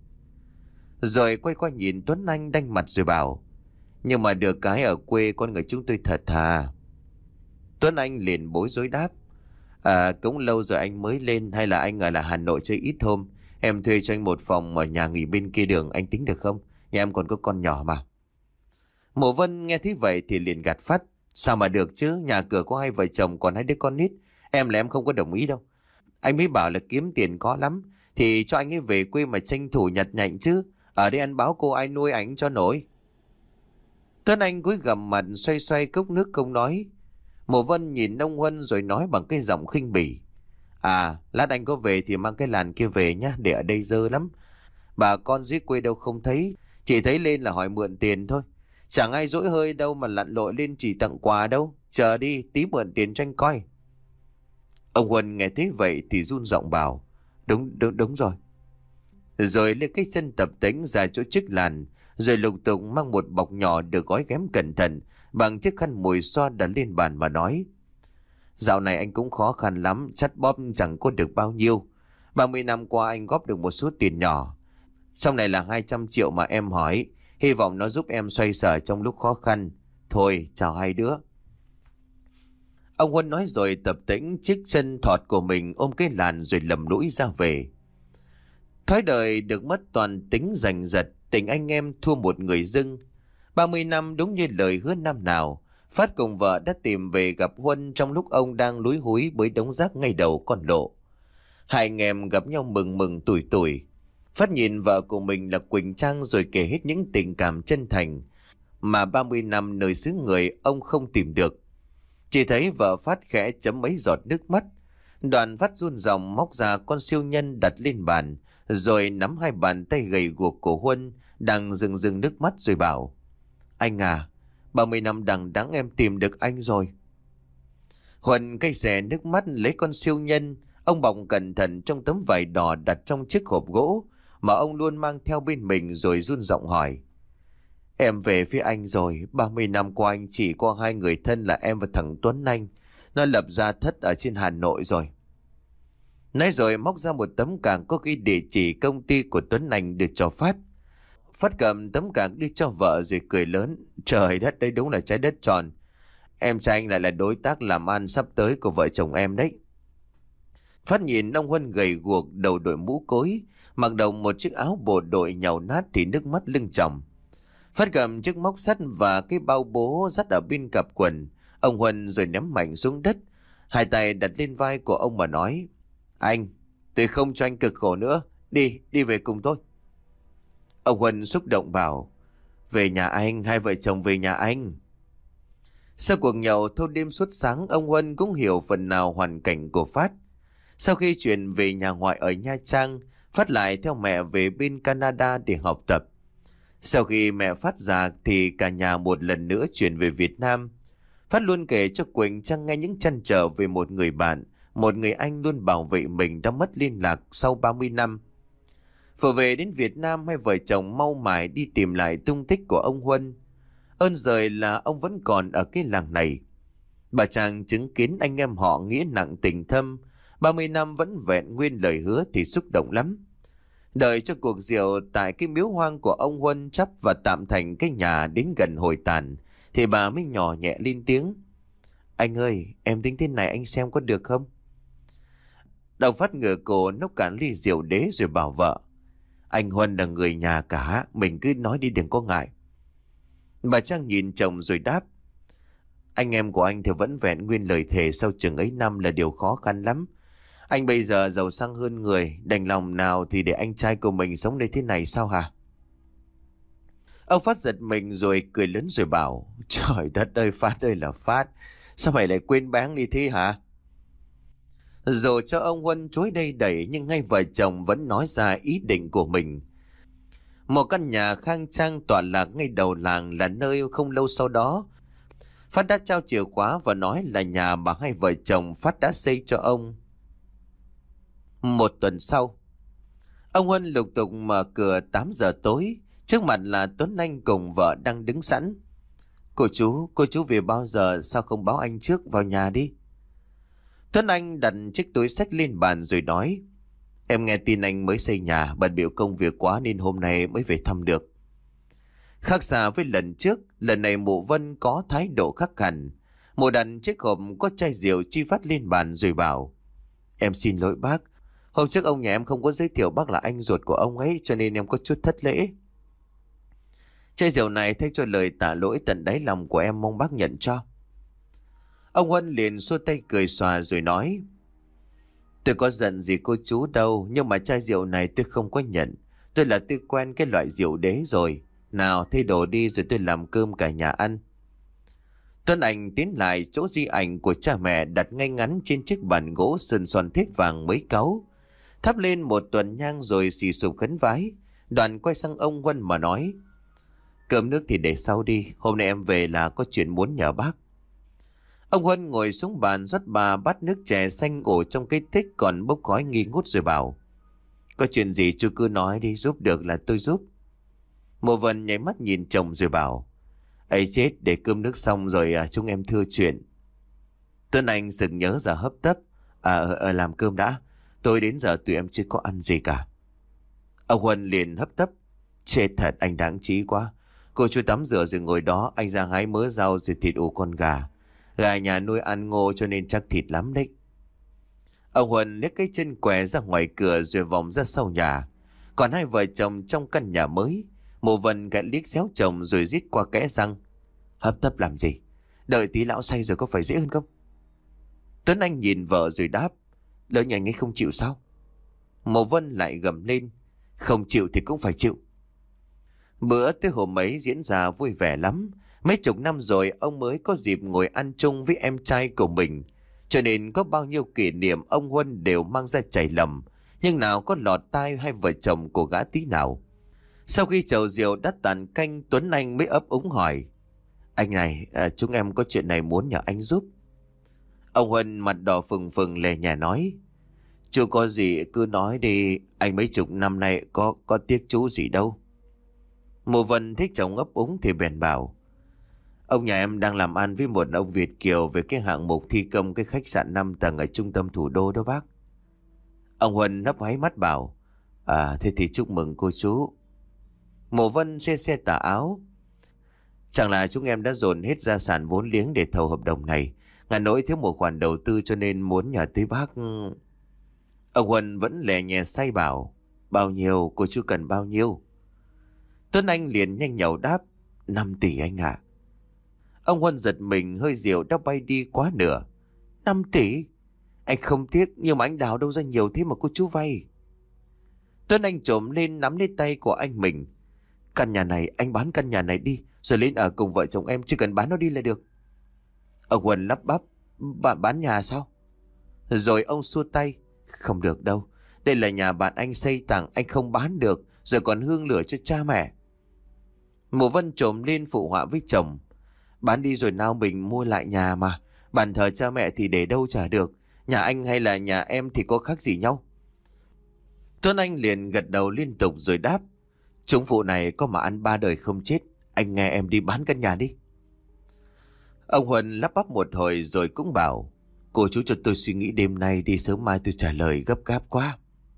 Rồi quay qua nhìn Tuấn Anh đanh mặt rồi bảo. Nhưng mà được cái ở quê con người chúng tôi thật thà. Tuấn Anh liền bối rối đáp. À cũng lâu rồi anh mới lên, hay là anh ở là Hà Nội chơi ít hôm. Em thuê cho anh một phòng ở nhà nghỉ bên kia đường, anh tính được không? Nhà em còn có con nhỏ mà. Mộ Vân nghe thấy vậy thì liền gạt phắt. Sao mà được chứ, nhà cửa có hai vợ chồng còn hai đứa con nít. Em là em không có đồng ý đâu. Anh mới bảo là kiếm tiền có lắm thì cho anh ấy về quê mà tranh thủ nhặt nhạnh chứ. Ở đây ăn báo cô ai nuôi ảnh cho nổi. Tuấn Anh cúi gằm mặt xoay xoay cốc nước không nói. Mộ Vân nhìn ông Huân rồi nói bằng cái giọng khinh bỉ. À, lát anh có về thì mang cái làn kia về nhá, để ở đây dơ lắm. Bà con dưới quê đâu không thấy, chỉ thấy lên là hỏi mượn tiền thôi. Chẳng ai dỗi hơi đâu mà lặn lội lên chỉ tặng quà đâu. Chờ đi, tí mượn tiền cho anh coi. Ông Huân nghe thấy vậy thì run giọng bảo. Đúng, đúng, đúng rồi. Rồi lấy cái chân tập tễnh ra chỗ chiếc làn, rồi lục tục mang một bọc nhỏ được gói ghém cẩn thận bằng chiếc khăn mùi xoa đặt lên bàn mà nói. Dạo này anh cũng khó khăn lắm, chắt bóp chẳng có được bao nhiêu. ba mươi năm qua anh góp được một số tiền nhỏ. Sau này là hai trăm triệu mà em hỏi, hy vọng nó giúp em xoay sở trong lúc khó khăn. Thôi, chào hai đứa. Ông Huân nói rồi tập tễnh chiếc chân thọt của mình ôm cái làn rồi lầm lũi ra về. Thói đời được mất toàn tính giành giật, tình anh em thua một người dưng. ba mươi năm đúng như lời hứa năm nào, Phát cùng vợ đã tìm về gặp Huân trong lúc ông đang lúi húi bới đống rác ngay đầu con lộ. Hai anh em gặp nhau mừng mừng tủi tủi. Phát nhìn vợ của mình là Quỳnh Trang rồi kể hết những tình cảm chân thành mà ba mươi năm nơi xứ người ông không tìm được. Chỉ thấy vợ Phát khẽ chấm mấy giọt nước mắt. Đoàn Phát run ròng móc ra con siêu nhân đặt lên bàn, rồi nắm hai bàn tay gầy guộc của Huân đang rưng rưng nước mắt rồi bảo: Anh à, ba mươi năm đằng đẵng em tìm được anh rồi. Huân cay xè nước mắt lấy con siêu nhân, ông bọc cẩn thận trong tấm vải đỏ đặt trong chiếc hộp gỗ mà ông luôn mang theo bên mình, rồi run giọng hỏi: Em về phía anh rồi, ba mươi năm qua anh chỉ có hai người thân là em và thằng Tuấn Anh. Nó lập ra thất ở trên Hà Nội rồi. Nói rồi móc ra một tấm cảng có ghi địa chỉ công ty của Tuấn Anh đưa cho Phát. Phát cầm tấm cảng đi cho vợ rồi cười lớn: Trời đất, đây đúng là trái đất tròn. Em trai anh lại là đối tác làm ăn sắp tới của vợ chồng em đấy. Phát nhìn ông Huân gầy guộc, đầu đội mũ cối, mặc đầu một chiếc áo bộ đội nhàu nát thì nước mắt lưng tròng. Phát cầm chiếc móc sắt và cái bao bố dắt ở bên cặp quần ông Huân rồi ném mạnh xuống đất. Hai tay đặt lên vai của ông mà nói: Anh, tôi không cho anh cực khổ nữa. Đi, đi về cùng tôi. Ông Huân xúc động bảo: Về nhà anh, hai vợ chồng về nhà anh. Sau cuộc nhậu thâu đêm suốt sáng, ông Huân cũng hiểu phần nào hoàn cảnh của Phát. Sau khi chuyển về nhà ngoại ở Nha Trang, Phát lại theo mẹ về bên Canada để học tập. Sau khi mẹ Phát già thì cả nhà một lần nữa chuyển về Việt Nam. Phát luôn kể cho Quỳnh Trang nghe những trăn trở về một người bạn, một người anh luôn bảo vệ mình đã mất liên lạc sau ba mươi năm. Vừa về đến Việt Nam, hai vợ chồng mau mải đi tìm lại tung tích của ông Huân. Ơn giời là ông vẫn còn ở cái làng này. Bà Trang chứng kiến anh em họ nghĩa nặng tình thâm, ba mươi năm vẫn vẹn nguyên lời hứa thì xúc động lắm. Đợi cho cuộc rượu tại cái miếu hoang của ông Huân chắp và tạm thành cái nhà đến gần hồi tàn, thì bà mới nhỏ nhẹ lên tiếng: Anh ơi, em tính thế này anh xem có được không? Đồng Phát ngửa cổ nốc cạn ly rượu đế rồi bảo vợ: Anh Huân là người nhà cả, mình cứ nói đi đừng có ngại. Bà Trang nhìn chồng rồi đáp: Anh em của anh thì vẫn vẹn nguyên lời thề sau chừng ấy năm là điều khó khăn lắm. Anh bây giờ giàu sang hơn người, đành lòng nào thì để anh trai của mình sống đây thế này sao hả? Ông Phát giật mình rồi cười lớn rồi bảo: Trời đất ơi Phát ơi là Phát, sao mày lại quên báng đi thế hả? Rồi cho ông Huân chối đây đẩy, nhưng ngay vợ chồng vẫn nói ra ý định của mình. Một căn nhà khang trang tọa lạc ngay đầu làng là nơi không lâu sau đó Phát đã trao chìa khóa và nói là nhà mà hai vợ chồng Phát đã xây cho ông. Một tuần sau, ông Huân lục tục mở cửa tám giờ tối. Trước mặt là Tuấn Anh cùng vợ đang đứng sẵn. Cô chú, cô chú về bao giờ, sao không báo anh trước, vào nhà đi. Tuấn Anh đặt chiếc túi xách lên bàn rồi nói: Em nghe tin anh mới xây nhà, bận bịu công việc quá nên hôm nay mới về thăm được. Khác xa với lần trước, lần này mụ Vân có thái độ khác hẳn. Mụ đặt chiếc hộp có chai rượu chi phát lên bàn rồi bảo: Em xin lỗi bác, hôm trước ông nhà em không có giới thiệu bác là anh ruột của ông ấy, cho nên em có chút thất lễ. Chai rượu này thay cho lời tạ lỗi tận đáy lòng của em, mong bác nhận cho. Ông Huân liền xua tay cười xòa rồi nói: Tôi có giận gì cô chú đâu, nhưng mà chai rượu này tôi không có nhận. Tôi là tôi quen cái loại rượu đế rồi. Nào thay đồ đi rồi tôi làm cơm cả nhà ăn. Tuấn Anh tiến lại chỗ di ảnh của cha mẹ đặt ngay ngắn trên chiếc bàn gỗ sơn son thép vàng mới cáu, thắp lên một tuần nhang rồi xì sụp khấn vái. Đoàn quay sang ông Huân mà nói: Cơm nước thì để sau đi, hôm nay em về là có chuyện muốn nhờ bác. Ông Huân ngồi xuống bàn rót ba bát nước chè xanh ổ trong cái thích còn bốc khói nghi ngút rồi bảo: Có chuyện gì chú cứ nói đi, giúp được là tôi giúp. Mộ Vân nháy mắt nhìn chồng rồi bảo: ấy chết, để cơm nước xong rồi à, chúng em thưa chuyện. Tuấn Anh sực nhớ ra hấp tấp: À ờ, ờ, làm cơm đã, tôi đến giờ tụi em chưa có ăn gì cả. Ông Huân liền hấp tấp: Chết thật, anh đáng trí quá. Cô chú tắm rửa rồi ngồi đó, anh ra hái mớ rau rồi thịt ủ con gà. Gà nhà nuôi ăn ngô cho nên chắc thịt lắm đấy. Ông Huân liếc cái chân què ra ngoài cửa rồi vòng ra sau nhà. Còn hai vợ chồng trong căn nhà mới, Mộ Vân gạt liếc xéo chồng rồi rít qua kẽ răng: Hấp tấp làm gì, đợi tí lão say rồi có phải dễ hơn không? Tuấn Anh nhìn vợ rồi đáp: Lỡ nhà anh ấy không chịu sao? Mộ Vân lại gầm lên: Không chịu thì cũng phải chịu. Bữa tới hôm ấy diễn ra vui vẻ lắm. Mấy chục năm rồi ông mới có dịp ngồi ăn chung với em trai của mình, cho nên có bao nhiêu kỷ niệm ông Huân đều mang ra chảy lầm, nhưng nào có lọt tai hai vợ chồng của gã tí nào. Sau khi chầu rượu đã tàn canh, Tuấn Anh mới ấp úng hỏi: Anh này, à, chúng em có chuyện này muốn nhờ anh giúp. Ông Huân mặt đỏ phừng phừng lè nhẹ nói: Chú có gì cứ nói đi, anh mấy chục năm nay có có tiếc chú gì đâu. Mộ Vân thích chồng ấp úng thì bèn bảo: Ông nhà em đang làm ăn với một ông Việt kiều về cái hạng mục thi công cái khách sạn năm tầng ở trung tâm thủ đô đó bác. Ông Huân hấp háy mắt bảo: À thế thì chúc mừng cô chú. Mộ Vân xe xe tà áo: Chẳng là chúng em đã dồn hết gia sản vốn liếng để thầu hợp đồng này, ngàn nỗi thiếu một khoản đầu tư cho nên muốn nhờ tới bác. Ông Huân vẫn lè nhè say bảo: Bao nhiêu, cô chú cần bao nhiêu? Tuấn Anh liền nhanh nhậu đáp: Năm tỷ anh ạ. Ông Huân giật mình, hơi rượu đã bay đi quá nửa. Năm tỷ? Anh không tiếc, nhưng mà anh đào đâu ra nhiều thế mà cô chú vay? Tuấn Anh trộm lên nắm lấy tay của anh mình. Căn nhà này anh bán căn nhà này đi, rồi lên ở cùng vợ chồng em, chỉ cần bán nó đi là được. Ông Huân lắp bắp. Bạn bán nhà sao? Rồi ông xua tay. Không được đâu, đây là nhà bạn anh xây tặng, anh không bán được, rồi còn hương lửa cho cha mẹ. Mộ Vân trộm lên phụ họa với chồng. Bán đi rồi nào mình mua lại nhà mà. Bàn thờ cha mẹ thì để đâu trả được. Nhà anh hay là nhà em thì có khác gì nhau? Tuấn Anh liền gật đầu liên tục rồi đáp. Chúng phụ này có mà ăn ba đời không chết. Anh nghe em đi bán căn nhà đi. Ông Huân lắp bắp một hồi rồi cũng bảo. Cô chú cho tôi suy nghĩ đêm nay đi, sớm mai tôi trả lời, gấp gáp quá.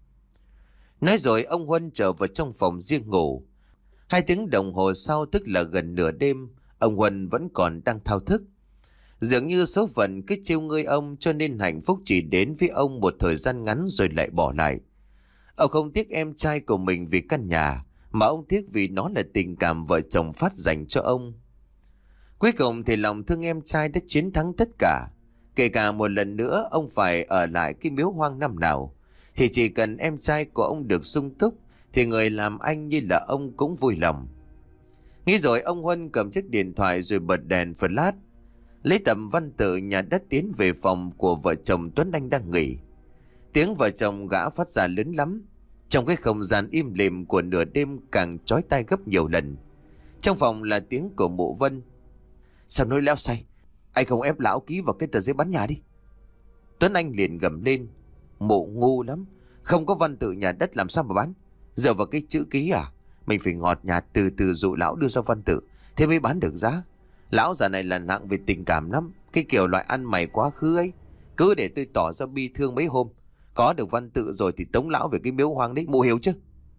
Nói rồi ông Huân trở vào trong phòng riêng ngủ. Hai tiếng đồng hồ sau, tức là gần nửa đêm, ông Huân vẫn còn đang thao thức. Dường như số phận cứ trêu ngươi ông, cho nên hạnh phúc chỉ đến với ông một thời gian ngắn rồi lại bỏ lại. Ông không tiếc em trai của mình vì căn nhà, mà ông tiếc vì nó là tình cảm vợ chồng phát dành cho ông. Cuối cùng thì lòng thương em trai đã chiến thắng tất cả. Kể cả một lần nữa ông phải ở lại cái miếu hoang năm nào, thì chỉ cần em trai của ông được sung túc, thì người làm anh như là ông cũng vui lòng. Nghĩ rồi ông Huân cầm chiếc điện thoại rồi bật đèn flash, lấy tập văn tự nhà đất tiến về phòng của vợ chồng Tuấn Anh đang nghỉ. Tiếng vợ chồng gã phát ra lớn lắm. Trong cái không gian im lìm của nửa đêm càng chói tai gấp nhiều lần. Trong phòng là tiếng của Mộ Vân. Sao nói lẽo say? Anh không ép lão ký vào cái tờ giấy bán nhà đi. Tuấn Anh liền gầm lên. Mộ ngu lắm, không có văn tự nhà đất làm sao mà bán? Dựa vào cái chữ ký à? Mình phải ngọt nhạt từ từ dụ lão đưa ra văn tự, thế mới bán được giá. Lão già này là nặng về tình cảm lắm. Cái kiểu loại ăn mày quá khứ ấy. Cứ để tôi tỏ ra bi thương mấy hôm. Có được văn tự rồi thì tống lão về cái miếu hoang đấy. Mụ hiểu chứ?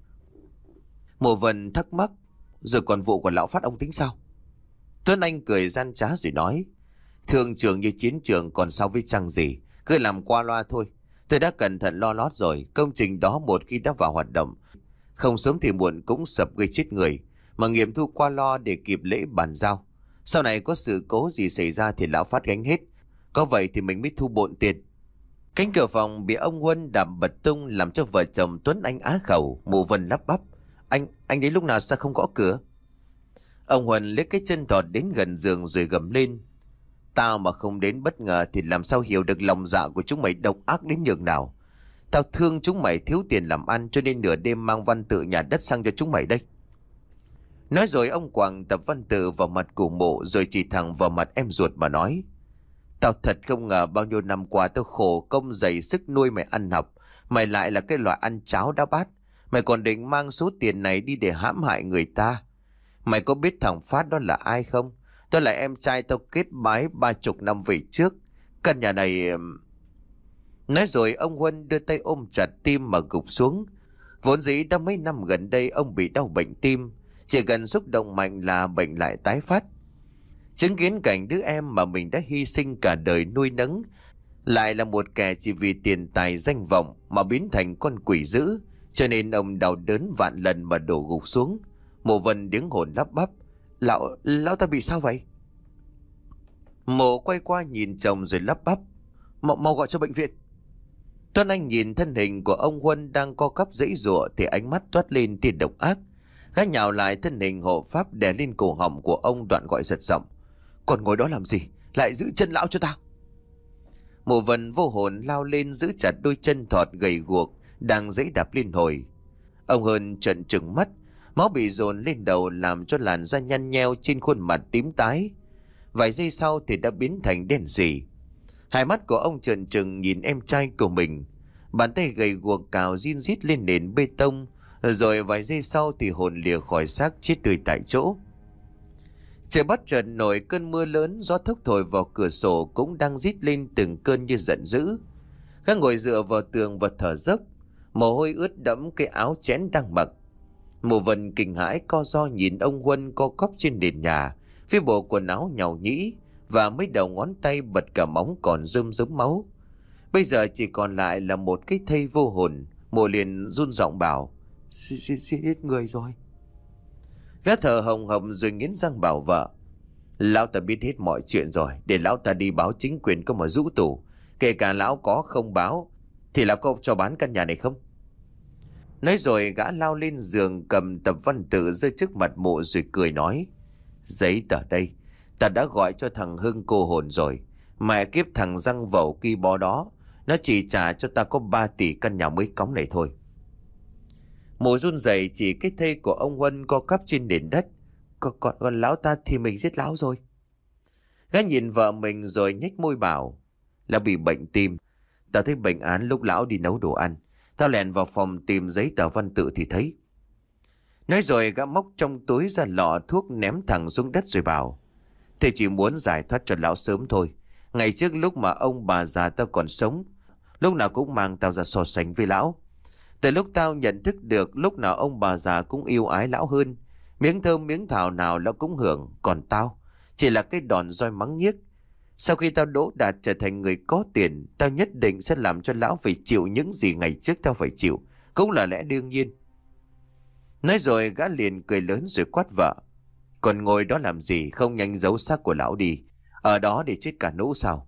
Mộ Vân thắc mắc. Rồi còn vụ của lão Phát ông tính sao? Tuấn Anh cười gian trá rồi nói. Thương trường như chiến trường còn sao với chăng gì. Cứ làm qua loa thôi. Tôi đã cẩn thận lo lót rồi. Công trình đó một khi đã vào hoạt động, không sớm thì muộn cũng sập gây chết người. Mà nghiệm thu qua lo để kịp lễ bàn giao. Sau này có sự cố gì xảy ra thì lão Phát gánh hết. Có vậy thì mình mới thu bộn tiền. Cánh cửa phòng bị ông Huân đạp bật tung, làm cho vợ chồng Tuấn Anh á khẩu. Mộ Vân lắp bắp. Anh, anh đến lúc nào sao không gõ cửa? Ông Huân lấy cái chân thọt đến gần giường rồi gầm lên. Tao mà không đến bất ngờ thì làm sao hiểu được lòng dạ của chúng mày độc ác đến nhường nào. Tao thương chúng mày thiếu tiền làm ăn, cho nên nửa đêm mang văn tự nhà đất sang cho chúng mày đây. Nói rồi ông quàng tập văn tự vào mặt của Mộ, rồi chỉ thẳng vào mặt em ruột mà nói. Tao thật không ngờ bao nhiêu năm qua tao khổ công dày sức nuôi mày ăn học, mày lại là cái loại ăn cháo đá bát. Mày còn định mang số tiền này đi để hãm hại người ta. Mày có biết thằng Phát đó là ai không? Đó là em trai tao kết bái ba chục năm về trước. Căn nhà này... Nói rồi ông Huân đưa tay ôm chặt tim mà gục xuống. Vốn dĩ đã mấy năm gần đây ông bị đau bệnh tim, chỉ cần xúc động mạnh là bệnh lại tái phát. Chứng kiến cảnh đứa em mà mình đã hy sinh cả đời nuôi nấng, lại là một kẻ chỉ vì tiền tài danh vọng mà biến thành con quỷ dữ, cho nên ông đau đớn vạn lần mà đổ gục xuống. Mộ Vân điếng hồn lắp bắp. Lão, lão ta bị sao vậy? Mộ quay qua nhìn chồng rồi lắp bắp. Mau, mau gọi cho bệnh viện. Tuấn Anh nhìn thân hình của ông Huân đang co quắp giãy giụa thì ánh mắt toát lên tia độc ác. Gã nhào lại thân hình hộ pháp đè lên cổ họng của ông, đoạn gọi giật giọng. Còn ngồi đó làm gì? Lại giữ chân lão cho ta. Mộ Vân vô hồn lao lên giữ chặt đôi chân thọt gầy guộc đang giãy đạp liên hồi. Ông Hơn trợn trừng mắt, máu bị dồn lên đầu làm cho làn da nhăn nheo trên khuôn mặt tím tái. Vài giây sau thì đã biến thành đen sì. Hai mắt của ông trợn trừng nhìn em trai của mình. Bàn tay gầy guộc cào rin rít lên nền bê tông, rồi vài giây sau thì hồn lìa khỏi xác chết tươi tại chỗ. Trời bắt chợt nổi cơn mưa lớn, gió thốc thổi vào cửa sổ cũng đang rít lên từng cơn như giận dữ. Gã ngồi dựa vào tường và thở dốc, mồ hôi ướt đẫm cái áo chén đang mặc. Mộ Vân kinh hãi co ro nhìn ông Huân co quắp trên nền nhà, phía bộ quần áo nhàu nhĩ và mấy đầu ngón tay bật cả móng còn rơm rớm máu. Bây giờ chỉ còn lại là một cái thây vô hồn. Mộ liền run giọng bảo. Giết người rồi. Gã thở hồng hộc rồi nghiến răng bảo vợ: Lão ta biết hết mọi chuyện rồi, để lão ta đi báo chính quyền có mà rũ tù. Kể cả lão có không báo thì lão có cho bán căn nhà này không? Nói rồi gã lao lên giường, cầm tập văn tự rơi trước mặt mộ rồi cười nói: Giấy tờ đây, ta đã gọi cho thằng Hưng cô hồn rồi. Mẹ kiếp thằng răng vẩu ki bó đó, nó chỉ trả cho ta có ba tỷ căn nhà mới cóng này thôi. Mộ run rẩy chỉ cái thây của ông Huân co cắp trên nền đất. Còn, còn, còn lão ta thì mình giết lão rồi. Gã nhìn vợ mình rồi nhếch môi bảo: Lão bị bệnh tim. Ta thấy bệnh án lúc lão đi nấu đồ ăn. Tao lèn vào phòng tìm giấy tờ văn tự thì thấy. Nói rồi gã móc trong túi ra lọ thuốc ném thẳng xuống đất rồi bảo: Thế chỉ muốn giải thoát cho lão sớm thôi. Ngày trước lúc mà ông bà già tao còn sống, lúc nào cũng mang tao ra so sánh với lão. Từ lúc tao nhận thức được, lúc nào ông bà già cũng yêu ái lão hơn. Miếng thơm miếng thảo nào lão cũng hưởng. Còn tao chỉ là cái đòn roi mắng nhiếc. Sau khi tao đỗ đạt trở thành người có tiền, tao nhất định sẽ làm cho lão phải chịu những gì ngày trước tao phải chịu. Cũng là lẽ đương nhiên. Nói rồi gã liền cười lớn rồi quát vợ: Còn ngồi đó làm gì, không nhanh giấu xác của lão đi. Ở đó để chết cả nũ sao?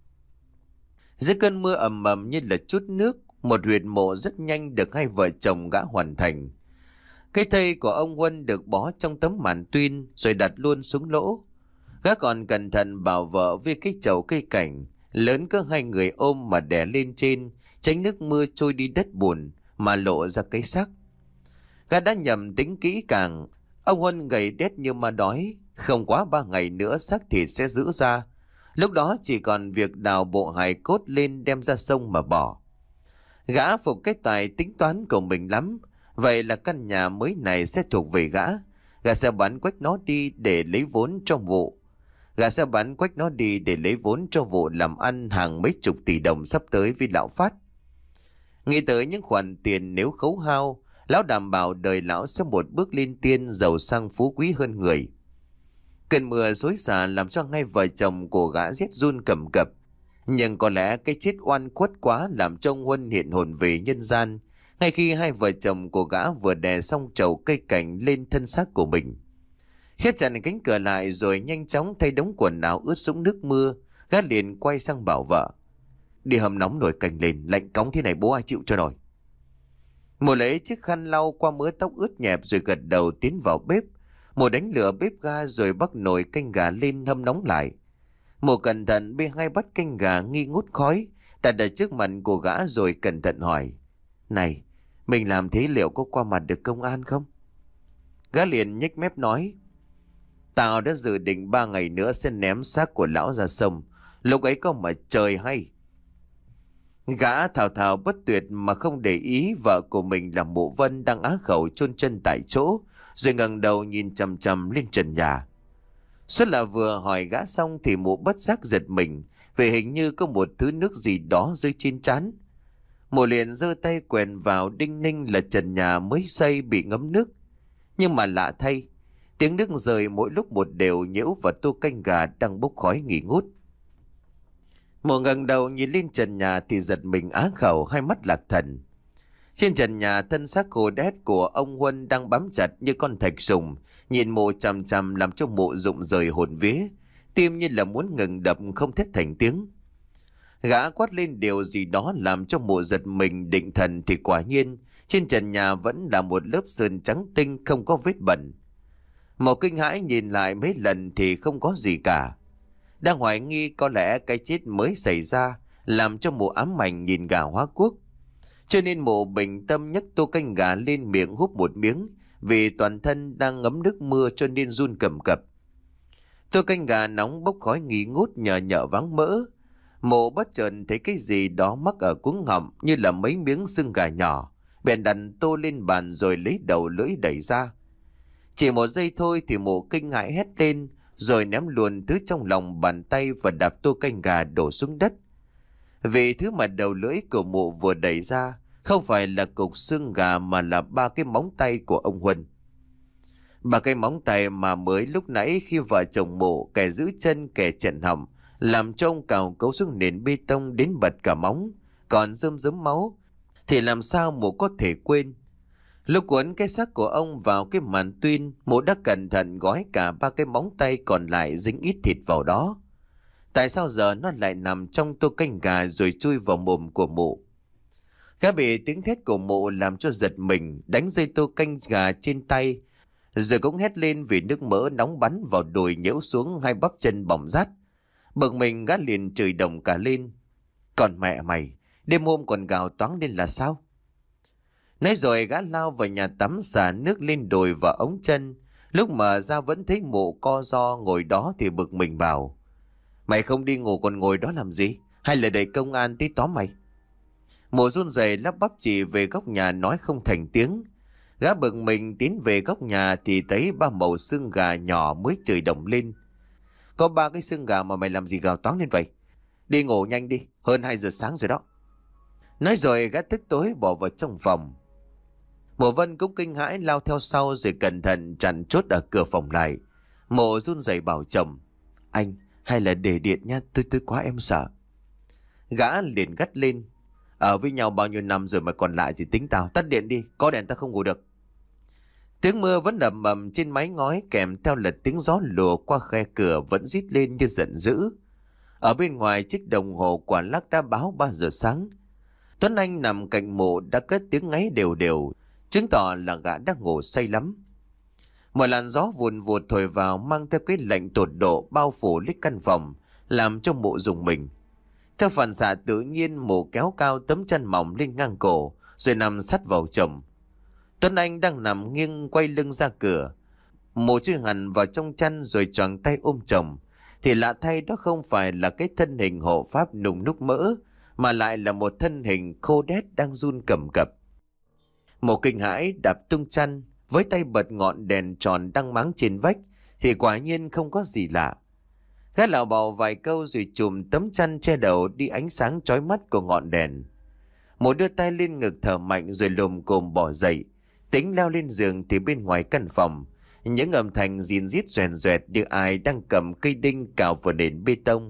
Dưới cơn mưa ầm ầm như là chút nước, một huyệt mộ rất nhanh được hai vợ chồng gã hoàn thành. Cái thây của ông Huân được bó trong tấm màn tuyên rồi đặt luôn xuống lỗ. Gã còn cẩn thận bảo vợ với cái chậu cây cảnh lớn cỡ hai người ôm mà đè lên trên, tránh nước mưa trôi đi đất bùn mà lộ ra cái xác. Gã đã nhầm tính kỹ càng. Ông Huân gầy đét như ma đói, không quá ba ngày nữa xác thịt sẽ giữ ra. Lúc đó chỉ còn việc đào bộ hài cốt lên đem ra sông mà bỏ. Gã phục cái tài tính toán của mình lắm. Vậy là căn nhà mới này sẽ thuộc về gã. Gã sẽ bán quách nó đi để lấy vốn trong vụ. Gã sẽ bán quách nó đi để lấy vốn cho vụ làm ăn hàng mấy chục tỷ đồng sắp tới với lão Phát. Nghĩ tới những khoản tiền nếu khấu hao, lão đảm bảo đời lão sẽ một bước lên tiên, giàu sang phú quý hơn người. Cơn mưa xối xả làm cho ngay vợ chồng của gã rét run cầm cập. Nhưng có lẽ cái chết oan khuất quá làm cho ông Huân hiện hồn về nhân gian, ngay khi hai vợ chồng của gã vừa đè xong chậu cây cảnh lên thân xác của mình. Khép chặt cánh cửa lại rồi nhanh chóng thay đống quần áo ướt sũng nước mưa, gã liền quay sang bảo vợ: Đi hầm nóng nồi canh lên, lạnh cóng thế này bố ai chịu cho nổi. Mùa lấy chiếc khăn lau qua mớ tóc ướt nhẹp rồi gật đầu tiến vào bếp. Mùa đánh lửa bếp ga rồi bắc nồi canh gà lên hâm nóng lại. Mùa cẩn thận bê hai bát canh gà nghi ngút khói đặt ở trước mặt của gã rồi cẩn thận hỏi: Này, mình làm thế liệu có qua mặt được công an không? Gã liền nhếch mép nói: Tao đã dự định ba ngày nữa sẽ ném xác của lão ra sông. Lúc ấy có mà trời hay. Gã thào thào bất tuyệt mà không để ý vợ của mình là Mộ Vân đang á khẩu chôn chân tại chỗ, rồi ngẩng đầu nhìn chằm chằm lên trần nhà. Suốt là vừa hỏi gã xong thì Mộ bất giác giật mình, vì hình như có một thứ nước gì đó rơi trên trán. Mộ liền giơ tay quèn vào đinh ninh là trần nhà mới xây bị ngấm nước. Nhưng mà lạ thay, tiếng nước rơi mỗi lúc một đều nhiễu vào tô canh gà đang bốc khói nghi ngút. Mộ ngẩng đầu nhìn lên trần nhà thì giật mình á khẩu, hai mắt lạc thần. Trên trần nhà, thân xác khô đét của ông Huân đang bám chặt như con thạch sùng, nhìn Mộ chằm chằm làm cho Mộ rụng rời hồn vía, tim như là muốn ngừng đập không thét thành tiếng. Gã quát lên điều gì đó làm cho Mộ giật mình định thần thì quả nhiên trên trần nhà vẫn là một lớp sơn trắng tinh không có vết bẩn. Mộ kinh hãi nhìn lại mấy lần thì không có gì cả. Đang hoài nghi có lẽ cái chết mới xảy ra làm cho Mộ ám ảnh nhìn gà hóa quốc. Cho nên Mộ bình tâm nhấc tô canh gà lên miệng húp một miếng, vì toàn thân đang ngấm nước mưa cho nên run cầm cập. Tô canh gà nóng bốc khói nghi ngút nhờ nhợ váng mỡ. Mộ bất chợt thấy cái gì đó mắc ở cuống họng như là mấy miếng xương gà nhỏ, bèn đặt tô lên bàn rồi lấy đầu lưỡi đẩy ra. Chỉ một giây thôi thì Mộ kinh hãi hét lên, rồi ném luôn thứ trong lòng bàn tay và đạp tô canh gà đổ xuống đất. Vì thứ mà đầu lưỡi của Mộ vừa đẩy ra không phải là cục xương gà mà là ba cái móng tay của ông Huân. Ba cái móng tay mà mới lúc nãy khi vợ chồng Mộ kẻ giữ chân kẻ chặn họng làm cho ông cào cấu xuống nền bê tông đến bật cả móng, còn rơm rớm máu thì làm sao Mộ có thể quên. Lúc cuốn cái xác của ông vào cái màn tuyên, mụ đã cẩn thận gói cả ba cái móng tay còn lại dính ít thịt vào đó. Tại sao giờ nó lại nằm trong tô canh gà rồi chui vào mồm của mụ? Gã bị tiếng thét của mụ làm cho giật mình, đánh rơi tô canh gà trên tay, rồi cũng hét lên vì nước mỡ nóng bắn vào đùi nhễu xuống hai bắp chân bỏng rát. Bực mình gã liền chửi đồng cả lên. Còn mẹ mày, đêm hôm còn gào toáng lên là sao? Nói rồi gã lao vào nhà tắm xả nước lên đùi và ống chân. Lúc mở ra vẫn thấy mụ co ro ngồi đó thì bực mình bảo: Mày không đi ngủ còn ngồi đó làm gì? Hay là đợi công an tí tóm mày? Mụ run rẩy lắp bắp chỉ về góc nhà nói không thành tiếng. Gã bực mình tiến về góc nhà thì thấy ba mẩu xương gà nhỏ mới chửi đồng lên. Có ba cái xương gà mà mày làm gì gào toáng lên vậy? Đi ngủ nhanh đi, hơn hai giờ sáng rồi đó. Nói rồi gã tức tối bỏ vào trong phòng. Mộ Vân cũng kinh hãi lao theo sau rồi cẩn thận chặn chốt ở cửa phòng lại. Mộ run rẩy bảo chồng: Anh, hay là để điện nha, tôi tôi quá em sợ. Gã liền gắt lên: Ở với nhau bao nhiêu năm rồi mà còn lại gì tính tao, tắt điện đi, có đèn ta không ngủ được. Tiếng mưa vẫn ầm ầm trên mái ngói kèm theo là tiếng gió lùa qua khe cửa vẫn rít lên như giận dữ. Ở bên ngoài chiếc đồng hồ quả lắc đã báo ba giờ sáng. Tuấn Anh nằm cạnh mộ đã cất tiếng ngáy đều đều, chứng tỏ là gã đang ngủ say lắm. Một làn gió vùn vụt thổi vào mang theo cái lạnh tột độ bao phủ lít căn phòng, làm cho mộ rùng mình. Theo phản xạ tự nhiên mộ kéo cao tấm chân mỏng lên ngang cổ rồi nằm sát vào chồng. Tuấn Anh đang nằm nghiêng quay lưng ra cửa. Mộ chui hẳn vào trong chăn rồi choàng tay ôm chồng. Thì lạ thay đó không phải là cái thân hình hộ pháp nùng núc mỡ, mà lại là một thân hình khô đét đang run cầm cập. Mộ kinh hãi đạp tung chăn, với tay bật ngọn đèn tròn đang máng trên vách, thì quả nhiên không có gì lạ. Gã lảo bảo vài câu rồi chùm tấm chăn che đầu đi ánh sáng chói mắt của ngọn đèn. Mộ đưa tay lên ngực thở mạnh rồi lồm cồm bỏ dậy. Tính leo lên giường thì bên ngoài căn phòng, những âm thanh rìn rít xoèn xoẹt như ai đang cầm cây đinh cào vào nền bê tông.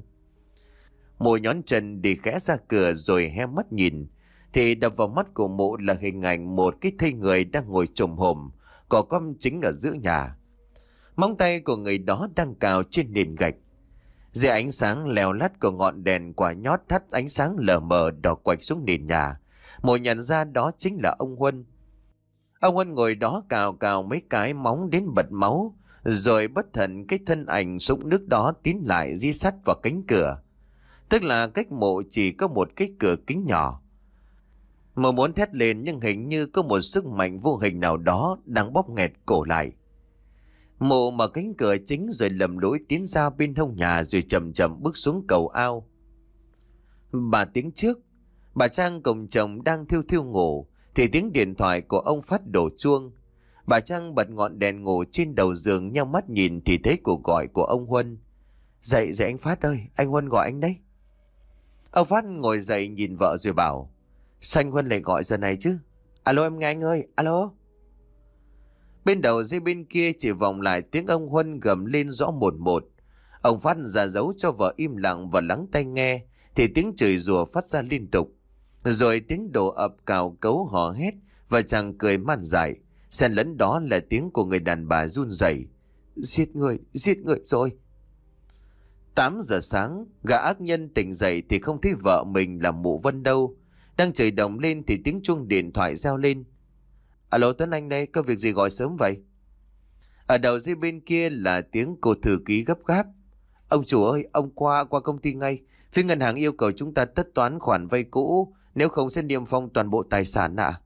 Mộ nhón chân đi khẽ ra cửa rồi hé mắt nhìn, thì đập vào mắt của mộ là hình ảnh một cái thây người đang ngồi chồm hổm, cỏ cong chính ở giữa nhà. Móng tay của người đó đang cào trên nền gạch. Dưới ánh sáng leo lắt của ngọn đèn quả nhót thắt ánh sáng lờ mờ đỏ quạch xuống nền nhà, mộ nhận ra đó chính là ông Huân. Ông Huân ngồi đó cào cào mấy cái móng đến bật máu, rồi bất thần cái thân ảnh sũng nước đó tiến lại di sắt vào cánh cửa. Tức là cách mộ chỉ có một cái cửa kính nhỏ. Mộ muốn thét lên nhưng hình như có một sức mạnh vô hình nào đó đang bóp nghẹt cổ lại. Mộ mở cánh cửa chính rồi lầm lũi tiến ra bên hông nhà rồi chậm chậm bước xuống cầu ao. Ba tiếng trước, bà Trang cùng chồng đang thiêu thiêu ngủ thì tiếng điện thoại của ông Phát đổ chuông. Bà Trang bật ngọn đèn ngủ trên đầu giường nheo mắt nhìn thì thấy cuộc gọi của ông Huân. Dậy dậy anh Phát ơi, anh Huân gọi anh đấy. Ông Phát ngồi dậy nhìn vợ rồi bảo: Sao anh Huân lại gọi giờ này chứ? Alo em nghe anh ơi, alo. Bên đầu dây bên kia chỉ vọng lại tiếng ông Huân gầm lên rõ một một. Ông Phát ra dấu cho vợ im lặng và lắng tai nghe thì tiếng chửi rủa phát ra liên tục. Rồi tiếng đổ ập cào cấu hò hét và chàng cười man dại. Xen lẫn đó là tiếng của người đàn bà run rẩy. Giết người, giết người rồi. Tám giờ sáng, gã ác nhân tỉnh dậy thì không thấy vợ mình là mụ Vân đâu. Đang chửi đồng lên thì tiếng chuông điện thoại reo lên. Alo Tuấn Anh đây, có việc gì gọi sớm vậy? Ở đầu dây bên kia là tiếng cô thư ký gấp gáp. Ông chủ ơi, ông qua qua công ty ngay. Phía ngân hàng yêu cầu chúng ta tất toán khoản vay cũ, nếu không sẽ niêm phong toàn bộ tài sản ạ. À.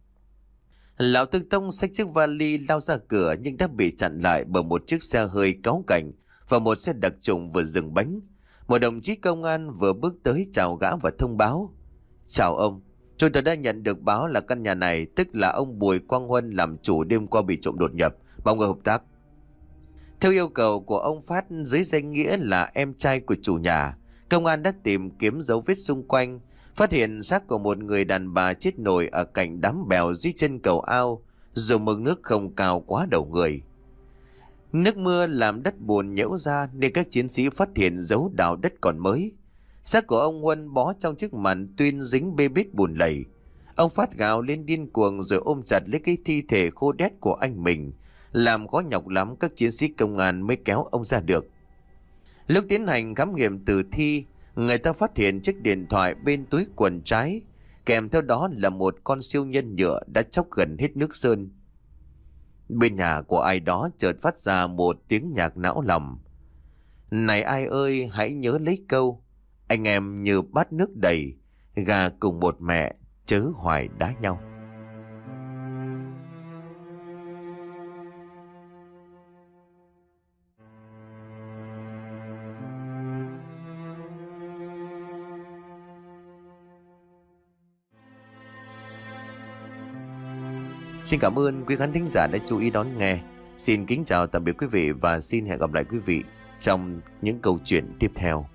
Lão Tư Tông xách chiếc vali lao ra cửa nhưng đã bị chặn lại bởi một chiếc xe hơi cáu cảnh và một xe đặc trùng vừa dừng bánh. Một đồng chí công an vừa bước tới chào gã và thông báo. Chào ông, chúng tôi đã nhận được báo là căn nhà này, tức là ông Bùi Quang Huân làm chủ đêm qua bị trộm đột nhập, mong người hợp tác. Theo yêu cầu của ông Phát dưới danh nghĩa là em trai của chủ nhà, công an đã tìm kiếm dấu vết xung quanh, phát hiện xác của một người đàn bà chết nổi ở cạnh đám bèo dưới chân cầu ao, dù mực nước không cao quá đầu người. Nước mưa làm đất bùn nhễu ra nên các chiến sĩ phát hiện dấu đào đất còn mới. Xác của ông Huân bó trong chiếc màn tuyên dính bê bết bùn lầy. Ông phát gào lên điên cuồng rồi ôm chặt lấy cái thi thể khô đét của anh mình. Làm khó nhọc lắm các chiến sĩ công an mới kéo ông ra được. Lúc tiến hành khám nghiệm tử thi, người ta phát hiện chiếc điện thoại bên túi quần trái, kèm theo đó là một con siêu nhân nhựa đã chóc gần hết nước sơn. Bên nhà của ai đó chợt phát ra một tiếng nhạc não lòng. Này ai ơi, hãy nhớ lấy câu: anh em như bát nước đầy, gà cùng một mẹ, chớ hoài đá nhau. Xin cảm ơn quý khán thính giả đã chú ý đón nghe. Xin kính chào tạm biệt quý vị và xin hẹn gặp lại quý vị trong những câu chuyện tiếp theo.